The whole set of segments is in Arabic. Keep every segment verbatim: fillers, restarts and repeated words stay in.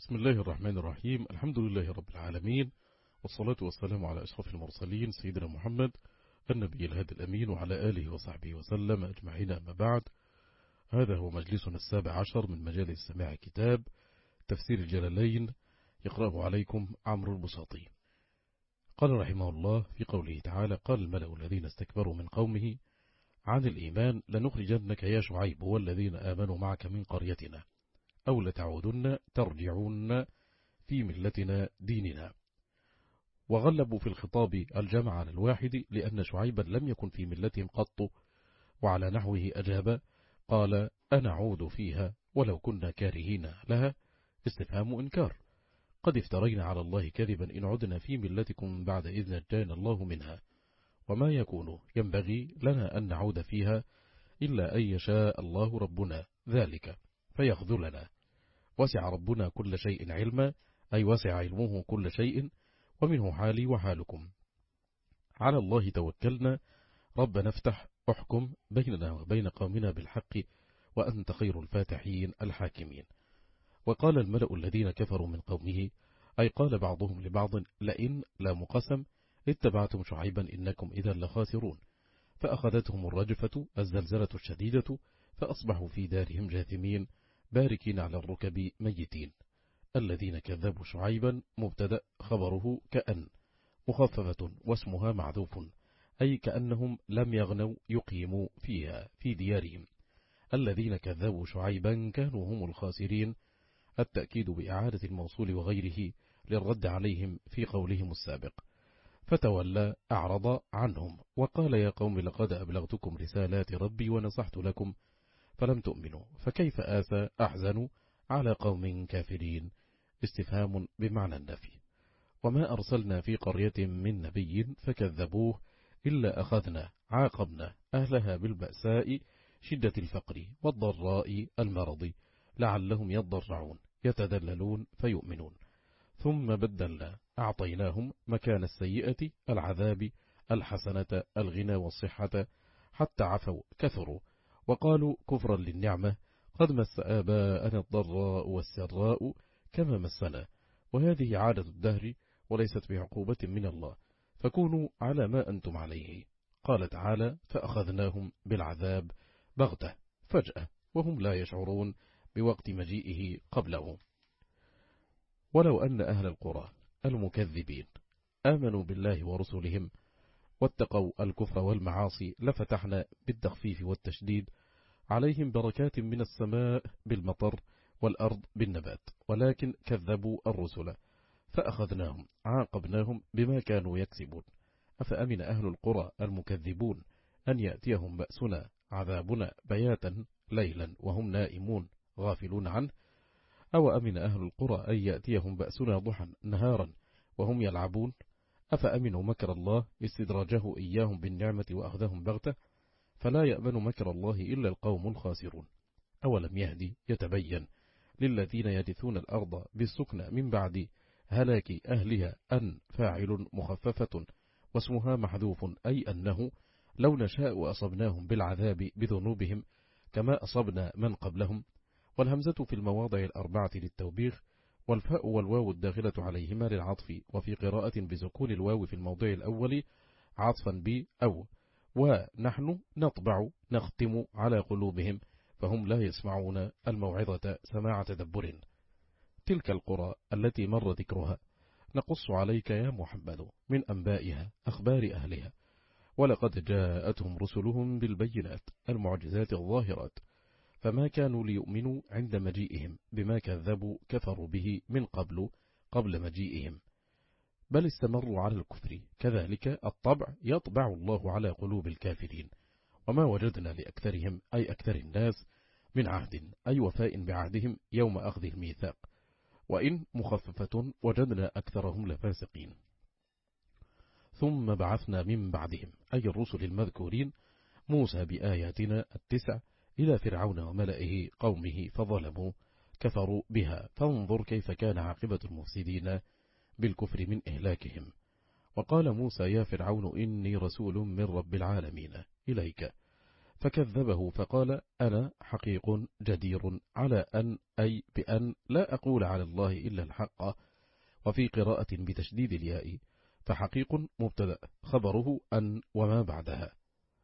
بسم الله الرحمن الرحيم. الحمد لله رب العالمين، والصلاة والسلام على أشرف المرسلين سيدنا محمد النبي الهادي الأمين وعلى آله وصحبه وسلم أجمعين. أما بعد، هذا هو مجلسنا السابع عشر من مجالس سماع كتاب تفسير الجلالين، يقرأه عليكم عمرو البساطي. قال رحمه الله في قوله تعالى: قال الملأ الذين استكبروا من قومه عن الإيمان لنخرجنك يا شعيب والذين آمنوا معك من قريتنا أو لتعودن ترجعون في ملتنا ديننا. وغلبوا في الخطاب الجمع على الواحد لأن شعيبا لم يكن في ملتهم قط، وعلى نحوه أجاب قال: أنا عود فيها ولو كنا كارهين لها. استفهام إنكار: قد افترينا على الله كذبا إن عدنا في ملتكم بعد إذ نجانا الله منها، وما يكون ينبغي لنا أن نعود فيها إلا أن يشاء الله ربنا ذلك فيخذلنا. وسع ربنا كل شيء علما، أي وسع علمه كل شيء، ومنه حالي وحالكم. على الله توكلنا، ربنا افتح احكم بيننا وبين قومنا بالحق وأنت خير الفاتحين الحاكمين. وقال الملأ الذين كفروا من قومه، أي قال بعضهم لبعض: لئن لا مقسم اتبعتم شعيبا إنكم إذا لخاسرون. فأخذتهم الرجفة الزلزلة الشديدة فأصبحوا في دارهم جاثمين باركين على الركب ميتين. الذين كذبوا شعيبا مبتدأ خبره كأن مخففة واسمها معذوف، أي كأنهم لم يغنوا يقيموا فيها في ديارهم. الذين كذبوا شعيبا كانوا هم الخاسرين، التأكيد بإعادة الموصول وغيره للرد عليهم في قولهم السابق. فتولى أعرض عنهم وقال: يا قوم لقد أبلغتكم رسالات ربي ونصحت لكم فلم تؤمنوا، فكيف آسى أحزن على قوم كافرين. استفهام بمعنى النفي. وما أرسلنا في قرية من نبي فكذبوه إلا أخذنا عاقبنا أهلها بالبأساء شدة الفقر والضراء المرض لعلهم يضرعون يتدللون فيؤمنون. ثم بدلنا أعطيناهم مكان السيئة العذاب الحسنة الغنى والصحة حتى عفوا كثروا وقالوا كفرا للنعمة قد مس آباءنا الضراء والسراء كما مسنا. وهذه عادة الدهر وليست بعقوبة من الله، فكونوا على ما أنتم عليه. قال تعالى: فأخذناهم بالعذاب بغتة فجأة وهم لا يشعرون بوقت مجيئه قبله. ولو أن أهل القرى المكذبين آمنوا بالله ورسلهم واتقوا الكفر والمعاصي لفتحنا بالتخفيف والتشديد عليهم بركات من السماء بالمطر والأرض بالنبات، ولكن كذبوا الرسل فأخذناهم عاقبناهم بما كانوا يكسبون. أفأمن أهل القرى المكذبون أن يأتيهم بأسنا عذابنا بياتا ليلا وهم نائمون غافلون عنه، أو أمن أهل القرى أن يأتيهم بأسنا ضحى نهارا وهم يلعبون. أفأمنوا مكر الله استدراجه إياهم بالنعمة وأخذهم بغتة، فلا يأمن مكر الله إلا القوم الخاسرون. أولم يهدي يتبين للذين يرثون الأرض بالسكنى من بعد هلاك أهلها أن فاعل مخففة واسمها محذوف، أي أنه لو نشاء أصبناهم بالعذاب بذنوبهم كما أصبنا من قبلهم. والهمزة في المواضع الأربعة للتوبيخ، والفاء والواو الداخلة عليهما للعطف، وفي قراءة بسكون الواو في الموضع الأول عطفا ب أو. ونحن نطبع نختم على قلوبهم فهم لا يسمعون الموعظة سماع تدبر. تلك القرى التي مر ذكرها نقص عليك يا محمد من أنبائها أخبار أهلها، ولقد جاءتهم رسلهم بالبينات المعجزات الظاهرات، فما كانوا ليؤمنوا عند مجيئهم بما كذبوا كفروا به من قبل قبل مجيئهم، بل استمروا على الكفر. كذلك الطبع يطبع الله على قلوب الكافرين. وما وجدنا لأكثرهم أي أكثر الناس من عهد، أي وفاء بعهدهم يوم أخذ الميثاق، وإن مخففة وجدنا أكثرهم لفاسقين. ثم بعثنا من بعدهم أي الرسل المذكورين موسى بآياتنا التسع إلى فرعون وملئه قومه فظلموا كفروا بها، فانظر كيف كان عاقبة المفسدين بالكفر من إهلاكهم. وقال موسى: يا فرعون إني رسول من رب العالمين إليك فكذبه فقال أنا حقيق جدير على أن أي بأن لا أقول على الله إلا الحق. وفي قراءة بتشديد الياء فحقيق مبتدأ خبره أن وما بعدها.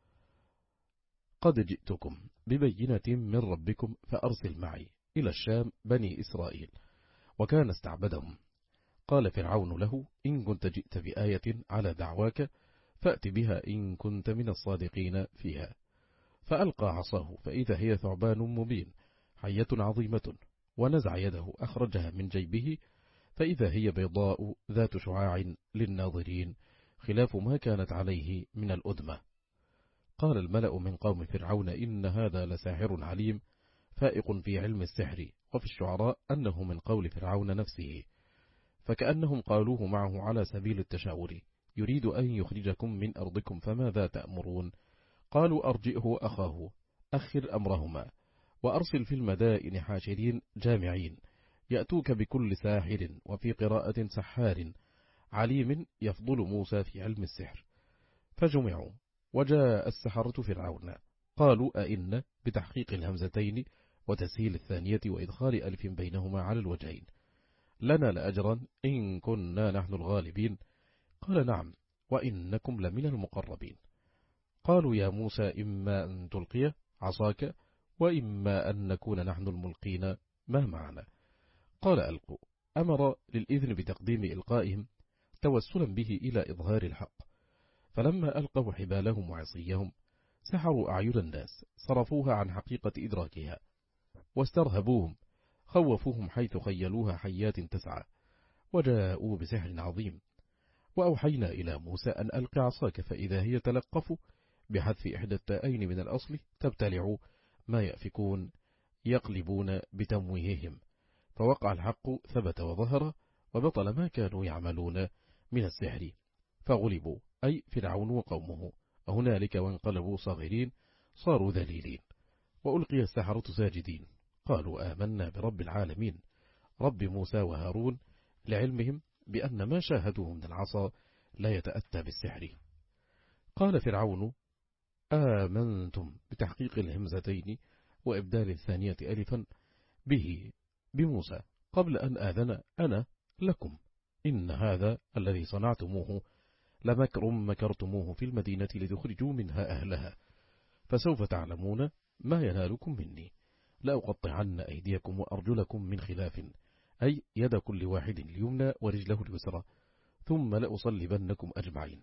قد جئتكم ببينة من ربكم فأرسل معي إلى الشام بني إسرائيل. وكان استعبدهم. قال فرعون له إن كنت جئت بآية على دعواك فأت بها إن كنت من الصادقين فيها. فألقى عصاه فإذا هي ثعبان مبين حية عظيمة، ونزع يده أخرجها من جيبه فإذا هي بيضاء ذات شعاع للناظرين خلاف ما كانت عليه من الأدمة. قال الملأ من قوم فرعون إن هذا لساحر عليم فائق في علم السحر. وفي الشعراء أنه من قول فرعون نفسه، فكأنهم قالوه معه على سبيل التشاور يريد أن يخرجكم من أرضكم فماذا تأمرون؟ قالوا أرجئه أخاه أخر أمرهما وأرسل في المدائن حاشرين جامعين يأتوك بكل ساحر. وفي قراءة سحار عليم يفضل موسى في علم السحر. فجمعوا وجاء السحرة فرعون قالوا أئن بتحقيق الهمزتين وتسهيل الثانية وإدخال ألف بينهما على الوجهين لنا لأجرا إن كنا نحن الغالبين. قال نعم وإنكم لمن المقربين. قالوا يا موسى إما أن تلقي عصاك وإما أن نكون نحن الملقين ما معنا. قال ألقوا. أمر للإذن بتقديم إلقائهم توسلا به إلى إظهار الحق. فلما ألقوا حبالهم وعصيهم سحروا أعين الناس صرفوها عن حقيقة إدراكها واسترهبوهم خوفوهم حيث خيلوها حيات تسعى وجاءوا بسحر عظيم. وأوحينا إلى موسى أن ألق عصاك فإذا هي تلقف بحذف إحدى التائين من الأصل تبتلع ما يأفكون يقلبون بتمويههم. فوقع الحق ثبت وظهر وبطل ما كانوا يعملون من السحر فغلبوا أي فرعون وقومه هنالك وانقلبوا صاغرين صاروا ذليلين. وألقي السحرة ساجدين قالوا آمنا برب العالمين رب موسى وهارون لعلمهم بأن ما شاهدوه من العصا لا يتأتى بالسحر. قال فرعون آمنتم بتحقيق الهمزتين وإبدال الثانية ألفا به بموسى قبل أن آذن أنا لكم إن هذا الذي صنعتموه لمكر مكرتموه في المدينة لتخرجوا منها أهلها فسوف تعلمون ما ينالكم مني لأقطعن أيديكم وأرجلكم من خلاف أي يد كل واحد اليمنى ورجله اليسرى ثم لأصلبنكم أجمعين.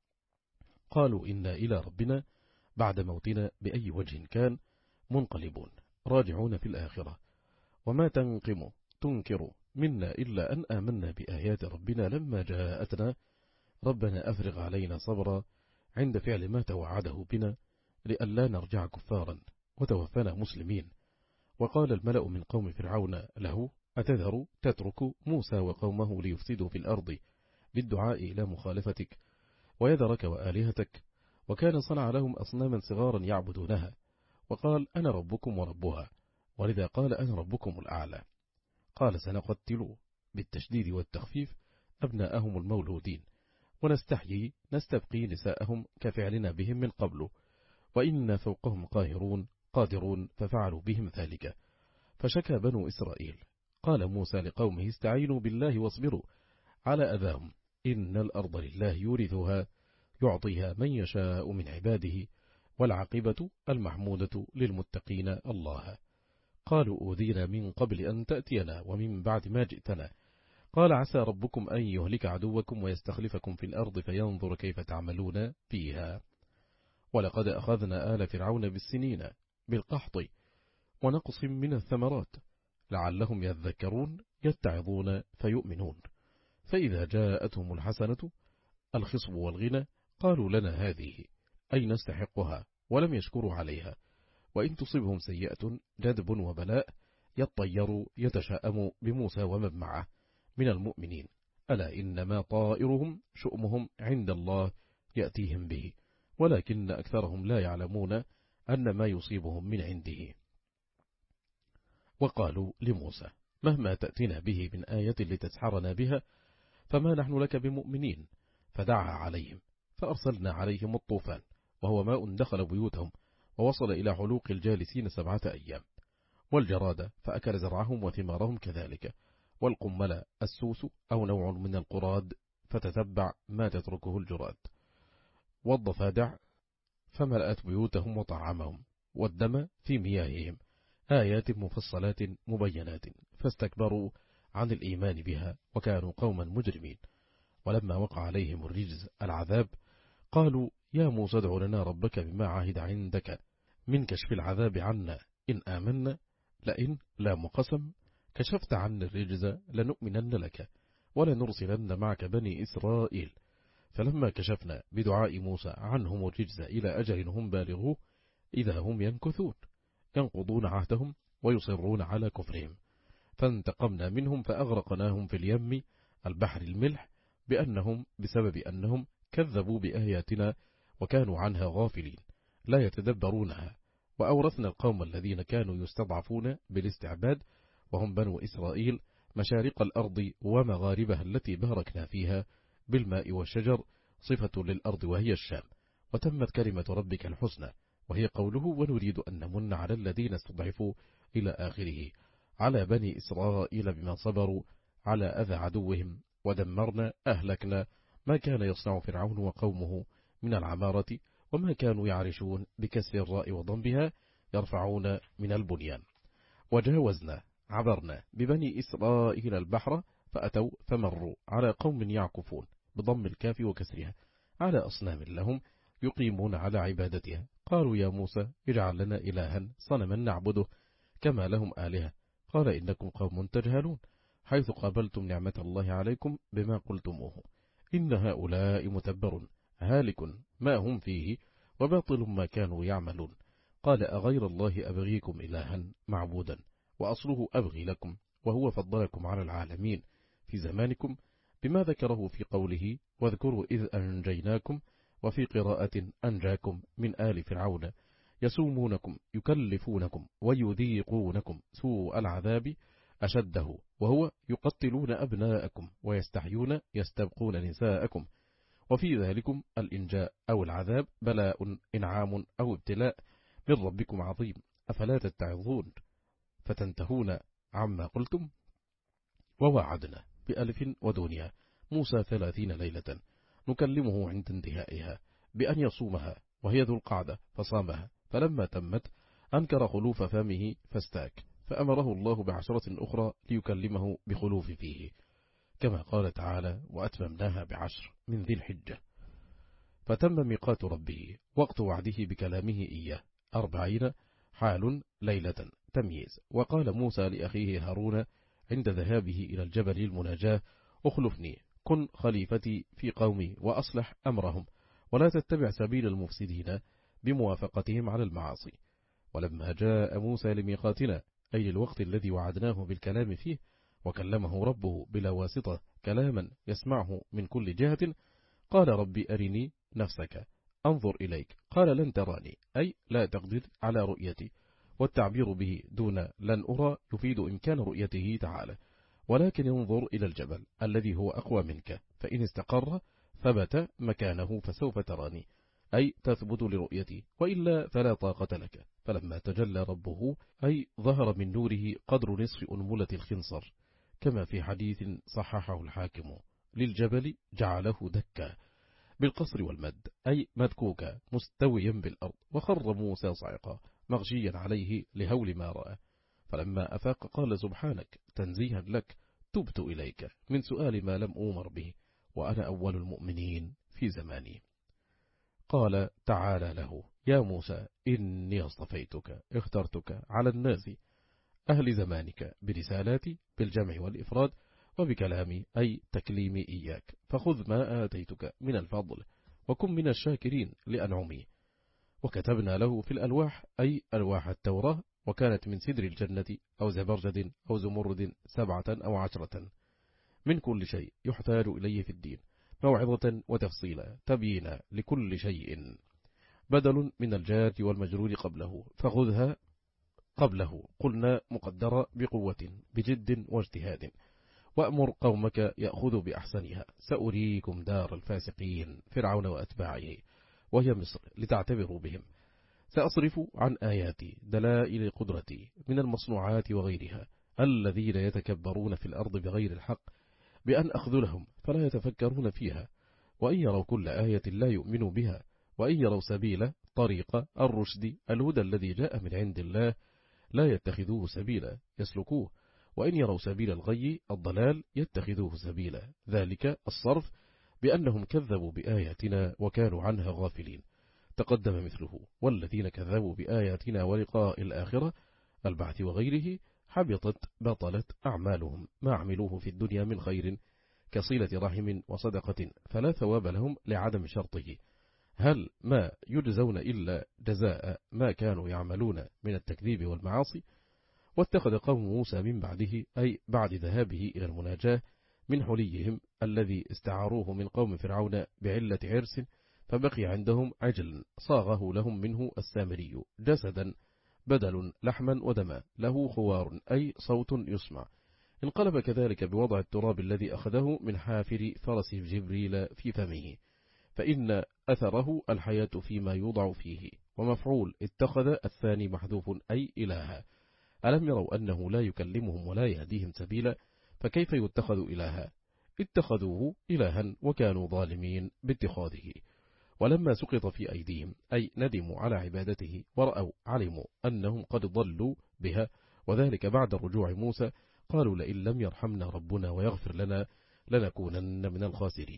قالوا إنا إلى ربنا بعد موتنا بأي وجه كان منقلبون راجعون في الآخرة وما تنقم تنكر منا إلا أن آمنا بآيات ربنا لما جاءتنا ربنا أفرغ علينا صبرا عند فعل ما توعده بنا لئلا نرجع كفارا وتوفنا مسلمين. وقال الملأ من قوم فرعون له أتذر تترك موسى وقومه ليفسدوا في الأرض بالدعاء إلى مخالفتك ويذرك وآلهتك وكان صنع لهم أصناما صغارا يعبدونها وقال أنا ربكم وربها ولذا قال أنا ربكم الأعلى. قال سنقتل بالتشديد والتخفيف أبناءهم المولودين ونستحيي نستبقي نساءهم كفعلنا بهم من قبل وإنا فوقهم قاهرون قادرون ففعلوا بهم ذلك. فشكى بنو إسرائيل. قال موسى لقومه استعينوا بالله واصبروا على أذاهم إن الأرض لله يورثها يعطيها من يشاء من عباده والعاقبة المحمودة للمتقين الله. قالوا أوذينا من قبل أن تأتينا ومن بعد ما جئتنا قال عسى ربكم أن يهلك عدوكم ويستخلفكم في الأرض فينظر كيف تعملون فيها. ولقد أخذنا آل فرعون بالسنين بالقحط ونقص من الثمرات لعلهم يذكرون يتعظون فيؤمنون. فإذا جاءتهم الحسنة الخصب والغنى قالوا لنا هذه أي نستحقها ولم يشكروا عليها وإن تصبهم سيئة جدب وبلاء يطيروا يتشاءموا بموسى ومن معه من المؤمنين ألا إنما طائرهم شؤمهم عند الله يأتيهم به ولكن أكثرهم لا يعلمون أن ما يصيبهم من عنده. وقالوا لموسى مهما تأتنا به من آية لتسحرنا بها فما نحن لك بمؤمنين. فدعا عليهم فأرسلنا عليهم الطوفان وهو ماء دخل بيوتهم ووصل إلى حلوق الجالسين سبعة أيام. والجراد فأكل زرعهم وثمارهم كذلك. والقمل السوس أو نوع من القراد فتتبع ما تتركه الجراد. والضفادع فملأت بيوتهم وطعامهم. والدم في مياههم، آيات مفصلات مبينات، فاستكبروا عن الإيمان بها وكانوا قوما مجرمين. ولما وقع عليهم الرجز العذاب قالوا يا موسى ادع لنا ربك بما عهد عندك من كشف العذاب عنا إن آمنا، لئن لا مقسم كشفت عنا الرجز لنؤمنن لك ولنرسلن معك بني إسرائيل. فلما كشفنا بدعاء موسى عنهم الرجز إلى أجل هم بالغوه إذا هم ينكثون ينقضون عهدهم ويصرون على كفرهم. فانتقمنا منهم فأغرقناهم في اليم البحر الملح بأنهم بسبب أنهم كذبوا بآياتنا وكانوا عنها غافلين لا يتدبرونها. وأورثنا القوم الذين كانوا يستضعفون بالاستعباد وهم بنو إسرائيل مشارق الأرض ومغاربها التي باركنا فيها بالماء والشجر، صفة للأرض وهي الشام. وتمت كلمة ربك الحسنى وهي قوله ونريد أن نمن على الذين استضعفوا إلى آخره على بني إسرائيل بما صبروا على أذى عدوهم. ودمرنا أهلكنا ما كان يصنع فرعون وقومه من العمارة وما كانوا يعرشون بكسر الراء وضمها يرفعون من البنيان. وجاوزنا عبرنا ببني إسرائيل البحر فأتوا فمروا على قوم يعكفون بضم الكاف وكسرها على أصنام لهم يقيمون على عبادتها. قالوا يا موسى اجعل لنا إلها صنما نعبده كما لهم آلهة. قال إنكم قوم تجهلون حيث قابلتم نعمة الله عليكم بما قلتموه إن هؤلاء متبر هالك ما هم فيه وباطل ما كانوا يعملون. قال أغير الله أبغيكم إلها معبودا وأصله أبغي لكم وهو فضلكم على العالمين في زمانكم بما ذكره في قوله واذكروا إذ أنجيناكم، وفي قراءة أنجاكم من آل فرعون يسومونكم يكلفونكم ويذيقونكم سوء العذاب أشده وهو يقتلون أبناءكم ويستحيون يستبقون نساءكم. وفي ذلكم الإنجاء أو العذاب بلاء إنعام أو ابتلاء من ربكم عظيم أفلا تتعظون فتنتهون عما قلتم. ووعدنا بألف ودنيا موسى ثلاثين ليلة نكلمه عند انتهائها بأن يصومها وهي ذو القعدة فصامها، فلما تمت أنكر خلوف فمه فاستاك فأمره الله بعشرة أخرى ليكلمه بخلوف فيه كما قال تعالى وأتممناها بعشر من ذي الحجة. فتم ميقات ربه وقت وعده بكلامه إياه أربعين حال ليلة تمييز. وقال موسى لأخيه هارون عند ذهابه إلى الجبل المناجاة أخلفني كن خليفتي في قومي وأصلح أمرهم ولا تتبع سبيل المفسدين بموافقتهم على المعاصي. ولما جاء موسى لميقاتنا أي للوقت الذي وعدناه بالكلام فيه وكلمه ربه بلا واسطة كلاما يسمعه من كل جهة قال ربي أرني نفسك أنظر إليك قال لن تراني أي لا تقدر على رؤيتي، والتعبير به دون لن أرى يفيد إمكان رؤيته تعالى، ولكن انظر إلى الجبل الذي هو أقوى منك فإن استقر ثبت مكانه فسوف تراني أي تثبت لرؤيتي وإلا فلا طاقة لك. فلما تجلى ربه أي ظهر من نوره قدر نصف أنملة الخنصر كما في حديث صححه الحاكم للجبل جعله دكا بالقصر والمد أي مدكوكا مستويا بالأرض. وخر موسى صعقا مغشيا عليه لهول ما رأى. فلما أفاق قال سبحانك تنزيها لك تبت إليك من سؤال ما لم أمر به وأنا أول المؤمنين في زماني. قال تعالى له يا موسى إني اصطفيتك اخترتك على الناس أهل زمانك برسالاتي بالجمع والإفراد وبكلامي أي تكليمي إياك فخذ ما آتيتك من الفضل وكن من الشاكرين لأنعمي. وكتبنا له في الألواح أي ألواح التوراة وكانت من سدر الجنة أو زبرجد أو زمرد سبعة أو عشرة من كل شيء يحتاج إليه في الدين موعظة وتفصيلا تبيين لكل شيء بدل من الجار والمجرور قبله فخذها قبله قلنا مقدرة بقوة بجد واجتهاد. وأمر قومك يأخذوا بأحسنها سأريكم دار الفاسقين فرعون وأتباعه وهي مصر لتعتبروا بهم سأصرف عن آياتي دلائل قدرتي من المصنوعات وغيرها الذين يتكبرون في الأرض بغير الحق بأن أخذلهم فلا يتفكرون فيها، وإن يروا كل آية لا يؤمنوا بها، وإن يروا سبيل طريق الرشد الهدى الذي جاء من عند الله لا يتخذوه سبيلا يسلكوه، وإن يروا سبيل الغي الضلال يتخذوه سبيلا، ذلك الصرف بأنهم كذبوا بآياتنا وكانوا عنها غافلين. تقدم مثله: والذين كذبوا بآياتنا ولقاء الآخرة البعث وغيره حبطت بطلت أعمالهم ما عملوه في الدنيا من خير كصلة رحم وصدقة فلا ثواب لهم لعدم شرطه، هل ما يجزون إلا جزاء ما كانوا يعملون من التكذيب والمعاصي. واتخذ قوم موسى من بعده أي بعد ذهابه إلى المناجاة من حليهم الذي استعاروه من قوم فرعون بعلة عرس، فبقي عندهم عجل صاغه لهم منه السامري جسدا بدل لحما ودما له خوار أي صوت يسمع، انقلب كذلك بوضع التراب الذي أخذه من حافر فرس جبريل في فمه، فإن أثره الحياة فيما يوضع فيه. ومفعول اتخذ الثاني محذوف أي إلها، ألم يروا أنه لا يكلمهم ولا يهديهم سبيلا، فكيف يتخذ إلها؟ اتخذوه إلها وكانوا ظالمين باتخاذه. ولما سقط في أيديهم أي ندموا على عبادته ورأوا علموا أنهم قد ضلوا بها، وذلك بعد رجوع موسى، قالوا لئن لم يرحمنا ربنا ويغفر لنا لنكونن من الخاسرين.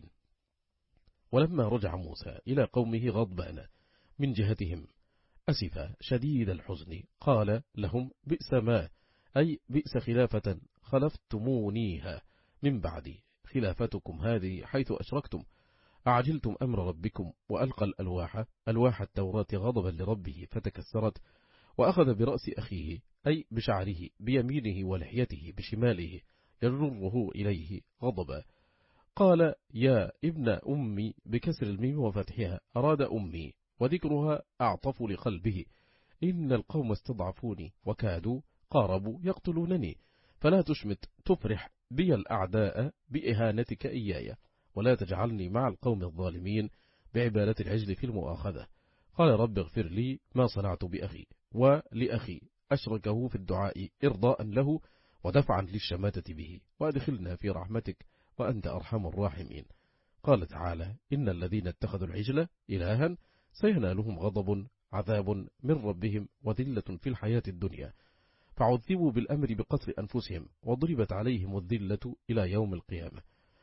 ولما رجع موسى إلى قومه غضبان من جهتهم أسفا شديد الحزن قال لهم: بئس ما أي بئس خلافة خلفتمونيها من بعدي، خلافتكم هذه حيث أشركتم، أعجلتم أمر ربكم. وألقى الألواح ألواح التوراة غضبا لربه فتكسرت، وأخذ برأس أخيه أي بشعره بيمينه ولحيته بشماله يجره إليه غضبا، قال: يا ابن أمي بكسر الميم وفتحها، أراد أمي وذكرها أعطف لقلبه، إن القوم استضعفوني وكادوا قاربوا يقتلونني، فلا تشمت تفرح بي الأعداء بإهانتك إياي، ولا تجعلني مع القوم الظالمين بعبادة العجل في المؤاخذة. قال: رب اغفر لي ما صنعت بأخي ولأخي، أشركه في الدعاء إرضاء له ودفعا للشماتة به، وأدخلنا في رحمتك وأنت أرحم الراحمين. قال تعالى: إن الذين اتخذوا العجل إلها سينالهم غضب عذاب من ربهم وذلة في الحياة الدنيا، فعذبوا بالأمر بقتل أنفسهم وضربت عليهم الذلة إلى يوم القيامة.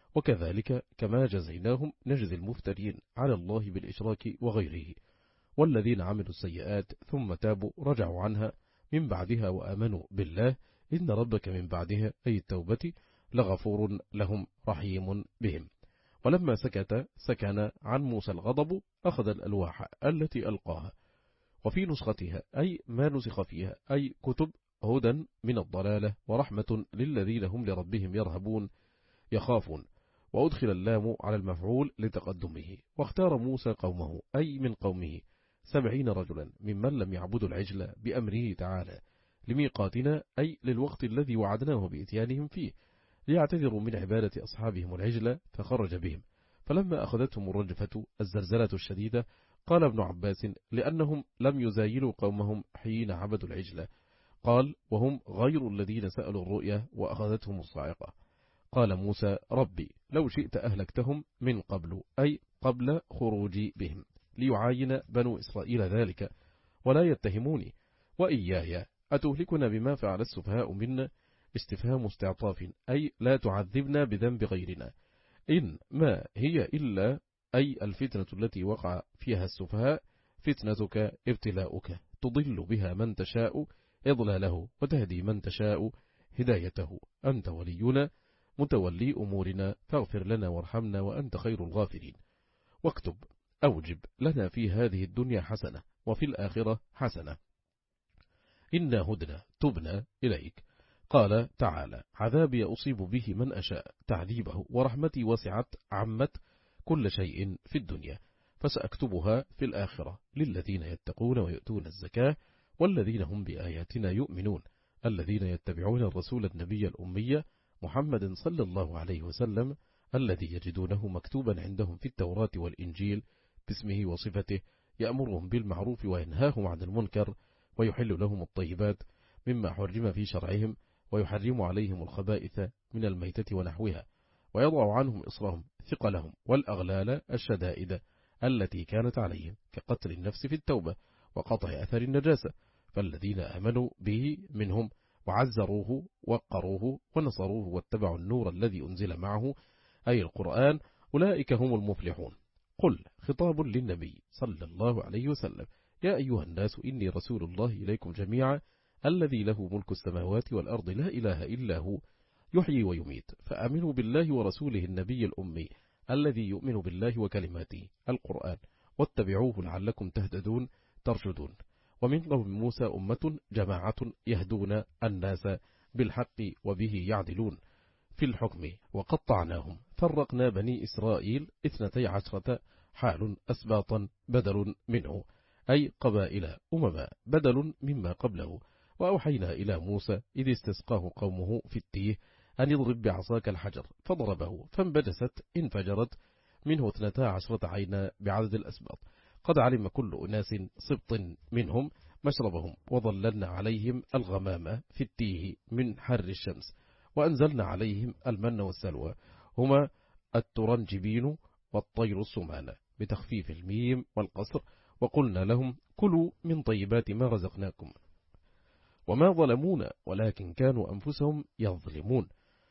وكذلك كما جزيناهم نجزي المفترين على الله بالإشراك وغيره. والذين عملوا السيئات ثم تابوا رجعوا عنها من بعدها وآمنوا بالله إن ربك من بعدها أي التوبة لغفور لهم رحيم بهم. ولما سكت سكن عن موسى الغضب أخذ الألواح التي ألقاها، وفي نسختها أي ما نسخ فيها أي كتب هدى من الضلالة ورحمة للذين هم لربهم يرهبون يخافون، وأدخل اللام على المفعول لتقدمه. واختار موسى قومه أي من قومه سبعين رجلا ممن لم يعبدوا العجل بأمره تعالى لميقاتنا أي للوقت الذي وعدناه بإتيانهم فيه، ليعتذروا من عبادة أصحابهم العجل، فخرج بهم. فلما أخذتهم الرجفة الزلزلة الشديدة قال ابن عباس: لأنهم لم يزايلوا قومهم حين عبدوا العجل، قال: وهم غير الذين سألوا الرؤيا وأخذتهم الصاعقة. قال موسى: ربي لو شئت أهلكتهم من قبل أي قبل خروجي بهم، ليعاين بنو إسرائيل ذلك ولا يتهموني، وإياي أتهلكنا بما فعل السفهاء منا، استفهام استعطاف أي لا تعذبنا بذنب غيرنا، إن ما هي إلا أي الفتنة التي وقع فيها السفهاء فتنتك ابتلاؤك، تضل بها من تشاء إضلاله وتهدي من تشاء هدايته، أنت ولينا متولي أمورنا، فاغفر لنا وارحمنا وأنت خير الغافرين. واكتب أوجب لنا في هذه الدنيا حسنة وفي الآخرة حسنة، إنا هدنا تبنا إليك. قال تعالى: عذابي أصيب به من أشاء تعذيبه، ورحمتي وسعت عمت كل شيء في الدنيا، فسأكتبها في الآخرة للذين يتقون ويؤتون الزكاة والذين هم بآياتنا يؤمنون، الذين يتبعون الرسول النبي الأمي محمد صلى الله عليه وسلم الذي يجدونه مكتوبا عندهم في التوراة والإنجيل باسمه وصفته، يأمرهم بالمعروف وينهاهم عن المنكر، ويحل لهم الطيبات مما حرم في شرعهم، ويحرم عليهم الخبائث من الميتة ونحوها، ويضع عنهم إصرهم ثقلهم والأغلال الشدائد التي كانت عليهم، كقتل النفس في التوبة وقطع أثر النجاسة. فالذين آمنوا به منهم وعزروه وقروه ونصروه واتبعوا النور الذي أنزل معه، أي القرآن، أولئك هم المفلحون. قل خطاب للنبي صلى الله عليه وسلم: يا أيها الناس إني رسول الله إليكم جميعا الذي له ملك السماوات والأرض لا إله إلا هو يحيي ويميت، فآمنوا بالله ورسوله النبي الأمي الذي يؤمن بالله وكلماته القرآن، واتبعوه لعلكم تهتدون ترشدون. ومن قوم موسى أمة جماعة يهدون الناس بالحق وبه يعدلون في الحكم، وقطعناهم فرقنا بني إسرائيل اثنتي عشرة حال أسباطا بدل منه، أي قبائل أمما بدل مما قبله. وأوحينا إلى موسى إذ استسقاه قومه في التيه أن يضرب بعصاك الحجر، فضربه فانبجست انفجرت منه اثنتا عشرة عينا بعدد الأسباط، قد علم كل أناس سبط منهم مشربهم، وظللنا عليهم الغمام في التيه من حر الشمس، وأنزلنا عليهم المن والسلوى هما الترنجبين والطير السمان بتخفيف الميم والقصر، وقلنا لهم كلوا من طيبات ما رزقناكم. وما ظلمونا ولكن كانوا أنفسهم يظلمون.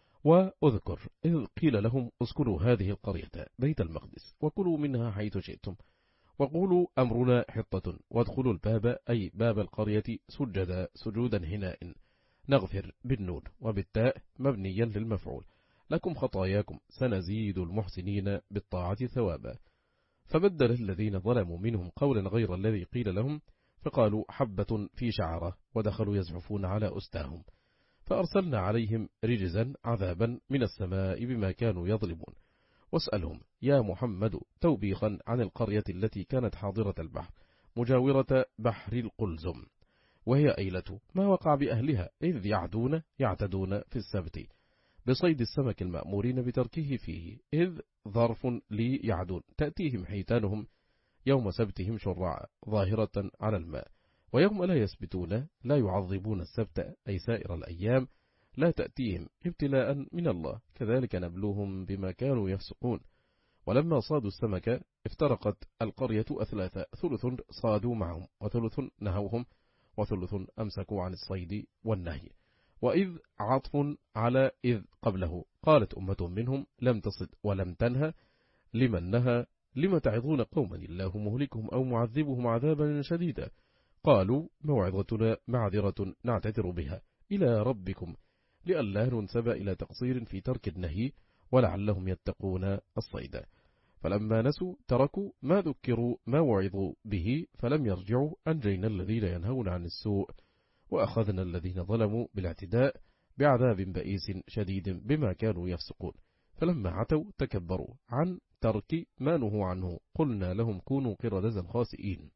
وأذكر إذ قيل لهم اسكنوا هذه القرية بيت المقدس وكلوا منها حيث شئتم، وقولوا أمرنا حطة وادخلوا الباب، أي باب القرية، سجدا سجودا هناء، نغفر بالنون وبالتاء مبنيا للمفعول، لكم خطاياكم سنزيد المحسنين بالطاعة ثوابا. فبدل الذين ظلموا منهم قولا غير الذي قيل لهم، فقالوا حبة في شعرة، ودخلوا يزحفون على أستاهم، فأرسلنا عليهم رجزا عذابا من السماء بما كانوا يظلمون. واسألهم يا محمد توبيخا عن القرية التي كانت حاضرة البحر مجاورة بحر القلزم، وهي أيلة ما وقع بأهلها إذ يعدون يعتدون في السبت بصيد السمك المأمورين بتركه فيه، إذ ظرف لي يعدون تأتيهم حيتانهم يوم سبتهم شرعا ظاهرة على الماء، ويوم لا يسبتون لا يعظبون السبت أي سائر الأيام لا تأتيهم ابتلاء من الله، كذلك نبلوهم بما كانوا يفسقون. ولما صادوا السمك افترقت القرية أثلاثا، ثلث صادوا معهم وثلث نهوهم وثلث أمسكوا عن الصيد والنهي. وإذ عطف على إذ قبله، قالت أمة منهم لم تصد ولم تنهى لمن نهى لم تعظون قوما الله مهلكهم أو معذبهم عذابا شديدا، قالوا موعظتنا معذرة نعتذر بها إلى ربكم لئلا ننسب إلى تقصير في ترك النهي ولعلهم يتقون الصيد. فلما نسوا تركوا ما ذكروا ما وعظوا به فلم يرجعوا، أنجينا الذين ينهون عن السوء وأخذنا الذين ظلموا بالاعتداء بعذاب بئيس شديد بما كانوا يفسقون. فلما عتوا تكبروا عن ترك ما نهوا عنه، قلنا لهم كونوا قردة خاسئين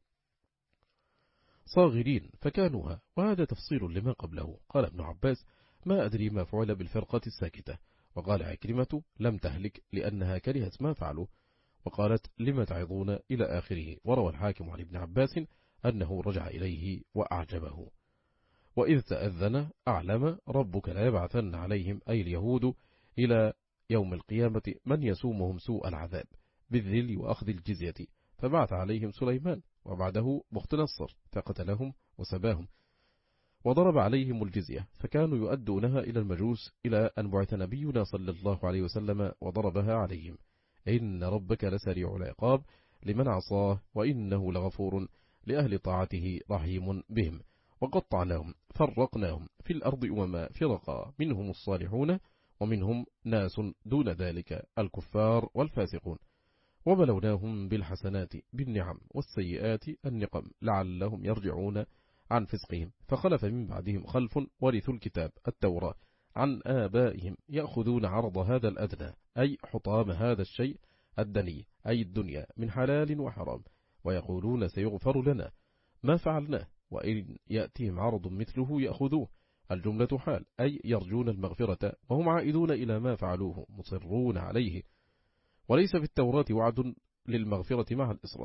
صاغرين فكانوها. وهذا تفصيل لما قبله. قال ابن عباس ما أدري ما فعل بالفرقة الساكتة. وقال عكرمة لم تهلك لأنها كرهت ما فعلوا. وقالت لما تعظون إلى آخره. وروى الحاكم عن ابن عباس أنه رجع إليه وأعجبه. وإذ تأذن أعلم ربك لا يبعثن عليهم أي اليهود إلى يوم القيامة من يسومهم سوء العذاب بالذل وأخذ الجزية، فبعث عليهم سليمان وبعده بخت نصر فقتلهم وسباهم وضرب عليهم الجزية، فكانوا يؤدونها إلى المجوس إلى أن بعث نبينا صلى الله عليه وسلم وضربها عليهم. إن ربك لسريع العقاب لمن عصاه وإنه لغفور لأهل طاعته رحيم بهم. وقطعناهم فرقناهم في الأرض أمما فرقا، منهم الصالحون ومنهم ناس دون ذلك الكفار والفاسقون. وبلوناهم بالحسنات بالنعم والسيئات النقم لعلهم يرجعون عن فسقهم. فخلف من بعدهم خلف ورثوا الكتاب التوراة عن آبائهم يأخذون عرض هذا الأدنى أي حطام هذا الشيء الدني أي الدنيا من حلال وحرام، ويقولون سيغفر لنا ما فعلناه وإن يأتيهم عرض مثله يأخذوه. الجملة حال أي يرجون المغفرة وهم عائدون إلى ما فعلوه مصرون عليه. وليس في التوراة وعد للمغفرة مع الإصرار،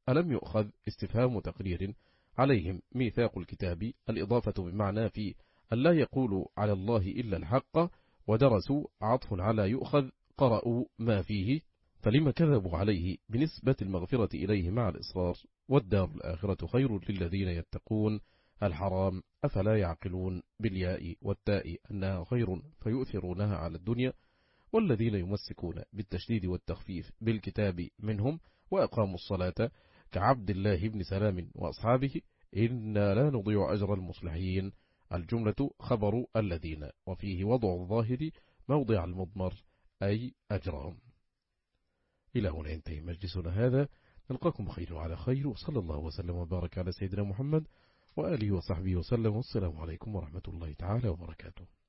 ألم يؤخذ استفهام تقرير عليهم ميثاق الكتاب، الإضافة بمعنى في أن لا يقولوا على الله إلا الحق، ودرسوا عطف على يؤخذ قرأوا ما فيه، فلما كذبوا عليه بنسبة المغفرة إليه مع الإصرار، والدار الآخرة خير للذين يتقون الحرام أفلا يعقلون بالياء والتاء أنها خير فيؤثرونها على الدنيا، والذين يمسكون بالتشديد والتخفيف بالكتاب منهم وأقاموا الصلاة كعبد الله بن سلام وأصحابه إنا لا نضيع أجر المصلحين. الجملة خبر الذين، وفيه وضع الظاهر موضع المضمر أي أجرهم. إلى هنا ينتهي مجلسنا هذا، نلقاكم بخير وعلى خير، وصلى الله وسلم وبارك على سيدنا محمد وآله وصحبه وسلم، والسلام عليكم ورحمة الله تعالى وبركاته.